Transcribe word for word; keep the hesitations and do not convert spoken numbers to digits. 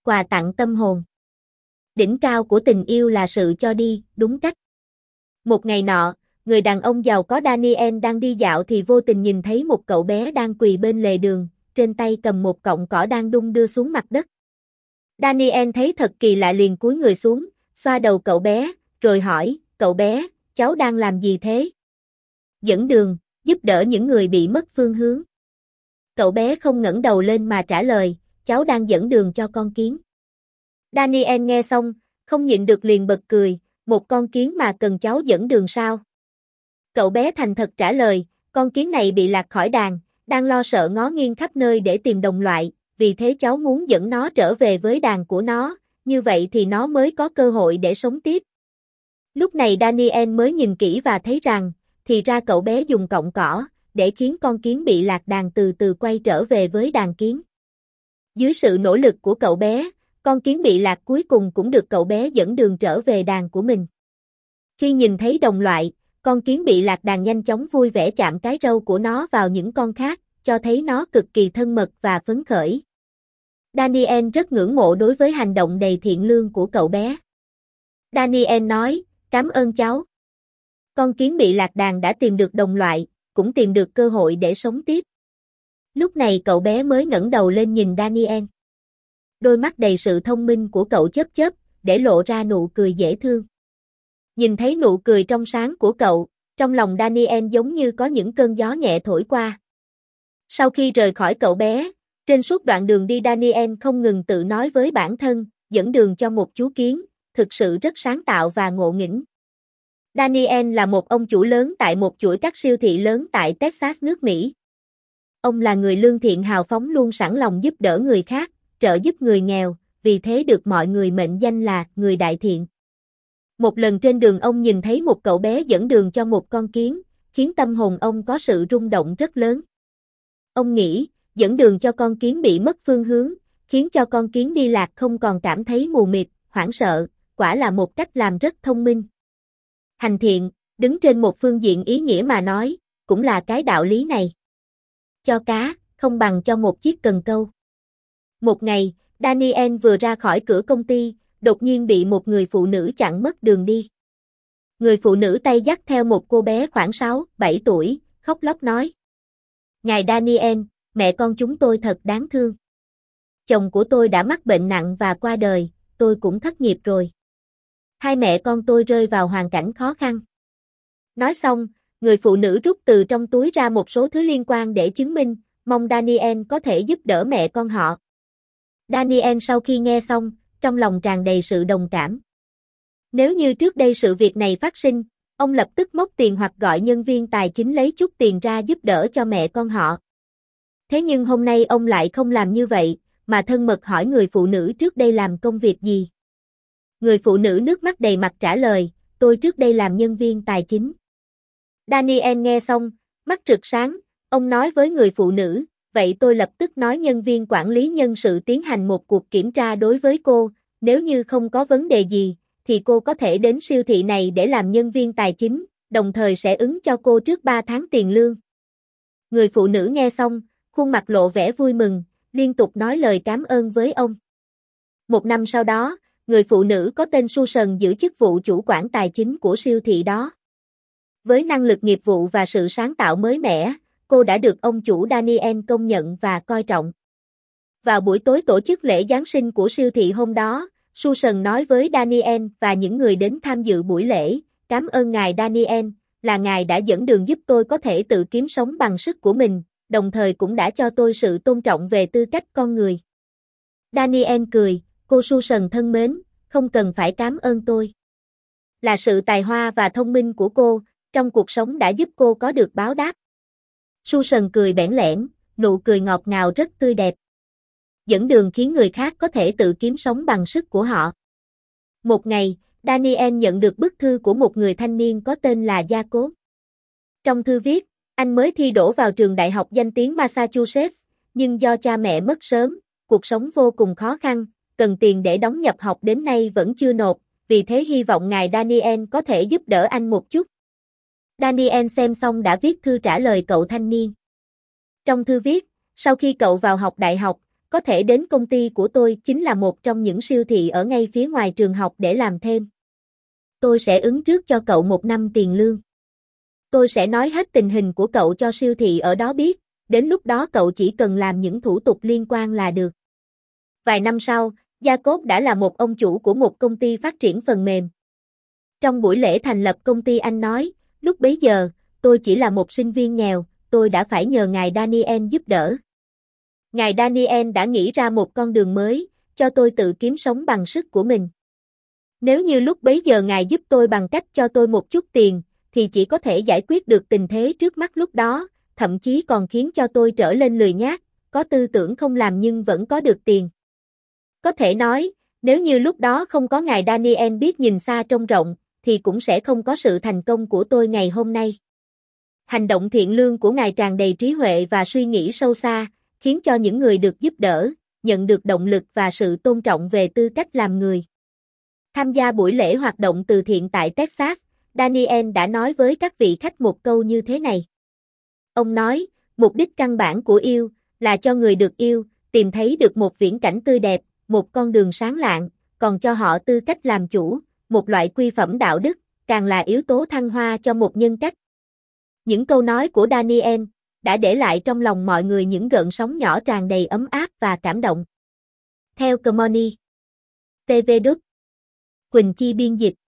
quà tặng tâm hồn. Đỉnh cao của tình yêu là sự cho đi, đúng cách. Một ngày nọ, người đàn ông giàu có Daniel đang đi dạo thì vô tình nhìn thấy một cậu bé đang quỳ bên lề đường, trên tay cầm một cọng cỏ đang đung đưa xuống mặt đất. Daniel thấy thật kỳ lạ liền cúi người xuống, xoa đầu cậu bé, rồi hỏi, cậu bé, cháu đang làm gì thế? Dẫn đường, giúp đỡ những người bị mất phương hướng. Cậu bé không ngẩng đầu lên mà trả lời, cháu đang dẫn đường cho con kiến. Daniel nghe xong, không nhịn được liền bật cười, một con kiến mà cần cháu dẫn đường sao? Cậu bé thành thật trả lời, con kiến này bị lạc khỏi đàn, đang lo sợ ngó nghiêng khắp nơi để tìm đồng loại, vì thế cháu muốn dẫn nó trở về với đàn của nó, như vậy thì nó mới có cơ hội để sống tiếp. Lúc này Daniel mới nhìn kỹ và thấy rằng, thì ra cậu bé dùng cọng cỏ, để khiến con kiến bị lạc đàn từ từ quay trở về với đàn kiến. Dưới sự nỗ lực của cậu bé, con kiến bị lạc cuối cùng cũng được cậu bé dẫn đường trở về đàn của mình. Khi nhìn thấy đồng loại, con kiến bị lạc đàn nhanh chóng vui vẻ chạm cái râu của nó vào những con khác, cho thấy nó cực kỳ thân mật và phấn khởi. Daniel rất ngưỡng mộ đối với hành động đầy thiện lương của cậu bé. Daniel nói, cảm ơn cháu. Con kiến bị lạc đàn đã tìm được đồng loại, cũng tìm được cơ hội để sống tiếp. Lúc này cậu bé mới ngẩng đầu lên nhìn Daniel. Đôi mắt đầy sự thông minh của cậu chớp chớp, để lộ ra nụ cười dễ thương. Nhìn thấy nụ cười trong sáng của cậu, trong lòng Daniel giống như có những cơn gió nhẹ thổi qua. Sau khi rời khỏi cậu bé, trên suốt đoạn đường đi Daniel không ngừng tự nói với bản thân, dẫn đường cho một chú kiến, thực sự rất sáng tạo và ngộ nghĩnh. Daniel là một ông chủ lớn tại một chuỗi các siêu thị lớn tại Texas nước Mỹ. Ông là người lương thiện hào phóng luôn sẵn lòng giúp đỡ người khác, trợ giúp người nghèo, vì thế được mọi người mệnh danh là người đại thiện. Một lần trên đường ông nhìn thấy một cậu bé dẫn đường cho một con kiến, khiến tâm hồn ông có sự rung động rất lớn. Ông nghĩ, dẫn đường cho con kiến bị mất phương hướng, khiến cho con kiến đi lạc không còn cảm thấy mù mịt, hoảng sợ, quả là một cách làm rất thông minh. Hành thiện, đứng trên một phương diện ý nghĩa mà nói, cũng là cái đạo lý này. Cho cá, không bằng cho một chiếc cần câu. Một ngày, Daniel vừa ra khỏi cửa công ty, đột nhiên bị một người phụ nữ chặn mất đường đi. Người phụ nữ tay dắt theo một cô bé khoảng sáu, bảy tuổi, khóc lóc nói. Ngài Daniel, mẹ con chúng tôi thật đáng thương. Chồng của tôi đã mắc bệnh nặng và qua đời, tôi cũng thất nghiệp rồi. Hai mẹ con tôi rơi vào hoàn cảnh khó khăn. Nói xong, người phụ nữ rút từ trong túi ra một số thứ liên quan để chứng minh, mong Daniel có thể giúp đỡ mẹ con họ. Daniel sau khi nghe xong, trong lòng tràn đầy sự đồng cảm. Nếu như trước đây sự việc này phát sinh, ông lập tức móc tiền hoặc gọi nhân viên tài chính lấy chút tiền ra giúp đỡ cho mẹ con họ. Thế nhưng hôm nay ông lại không làm như vậy, mà thân mật hỏi người phụ nữ trước đây làm công việc gì. Người phụ nữ nước mắt đầy mặt trả lời, tôi trước đây làm nhân viên tài chính. Daniel nghe xong, mắt rực sáng, ông nói với người phụ nữ, vậy tôi lập tức nói nhân viên quản lý nhân sự tiến hành một cuộc kiểm tra đối với cô, nếu như không có vấn đề gì, thì cô có thể đến siêu thị này để làm nhân viên tài chính, đồng thời sẽ ứng cho cô trước ba tháng tiền lương. Người phụ nữ nghe xong, khuôn mặt lộ vẻ vui mừng, liên tục nói lời cảm ơn với ông. Một năm sau đó, người phụ nữ có tên Susan giữ chức vụ chủ quản tài chính của siêu thị đó. Với năng lực nghiệp vụ và sự sáng tạo mới mẻ, cô đã được ông chủ Daniel công nhận và coi trọng. Vào buổi tối tổ chức lễ Giáng sinh của siêu thị hôm đó, Susan nói với Daniel và những người đến tham dự buổi lễ, cảm ơn ngài Daniel, là ngài đã dẫn đường giúp tôi có thể tự kiếm sống bằng sức của mình, đồng thời cũng đã cho tôi sự tôn trọng về tư cách con người. Daniel cười, cô Susan thân mến, không cần phải cảm ơn tôi. Là sự tài hoa và thông minh của cô, trong cuộc sống đã giúp cô có được báo đáp. Susan cười bẽn lẽn, nụ cười ngọt ngào rất tươi đẹp. Dẫn đường khiến người khác có thể tự kiếm sống bằng sức của họ. Một ngày, Daniel nhận được bức thư của một người thanh niên có tên là Jacob. Trong thư viết, anh mới thi đỗ vào trường đại học danh tiếng Massachusetts, nhưng do cha mẹ mất sớm, cuộc sống vô cùng khó khăn, cần tiền để đóng nhập học đến nay vẫn chưa nộp, vì thế hy vọng ngài Daniel có thể giúp đỡ anh một chút. Daniel xem xong đã viết thư trả lời cậu thanh niên. Trong thư viết, sau khi cậu vào học đại học, có thể đến công ty của tôi chính là một trong những siêu thị ở ngay phía ngoài trường học để làm thêm. Tôi sẽ ứng trước cho cậu một năm tiền lương. Tôi sẽ nói hết tình hình của cậu cho siêu thị ở đó biết, đến lúc đó cậu chỉ cần làm những thủ tục liên quan là được. Vài năm sau, Jacob đã là một ông chủ của một công ty phát triển phần mềm. Trong buổi lễ thành lập công ty anh nói, lúc bấy giờ, tôi chỉ là một sinh viên nghèo, tôi đã phải nhờ ngài Daniel giúp đỡ. Ngài Daniel đã nghĩ ra một con đường mới, cho tôi tự kiếm sống bằng sức của mình. Nếu như lúc bấy giờ ngài giúp tôi bằng cách cho tôi một chút tiền, thì chỉ có thể giải quyết được tình thế trước mắt lúc đó, thậm chí còn khiến cho tôi trở lên lười nhác, có tư tưởng không làm nhưng vẫn có được tiền. Có thể nói, nếu như lúc đó không có ngài Daniel biết nhìn xa trông rộng, thì cũng sẽ không có sự thành công của tôi ngày hôm nay. Hành động thiện lương của ngài tràn đầy trí huệ và suy nghĩ sâu xa, khiến cho những người được giúp đỡ, nhận được động lực và sự tôn trọng về tư cách làm người. Tham gia buổi lễ hoạt động từ thiện tại Texas, Daniel đã nói với các vị khách một câu như thế này. Ông nói, mục đích căn bản của yêu, là cho người được yêu, tìm thấy được một viễn cảnh tươi đẹp, một con đường sáng lạng, còn cho họ tư cách làm chủ, một loại quy phẩm đạo đức, càng là yếu tố thăng hoa cho một nhân cách. Những câu nói của Daniel đã để lại trong lòng mọi người những gợn sóng nhỏ tràn đầy ấm áp và cảm động. Theo Commonly. tê vê Đúc. Quỳnh Chi biên dịch.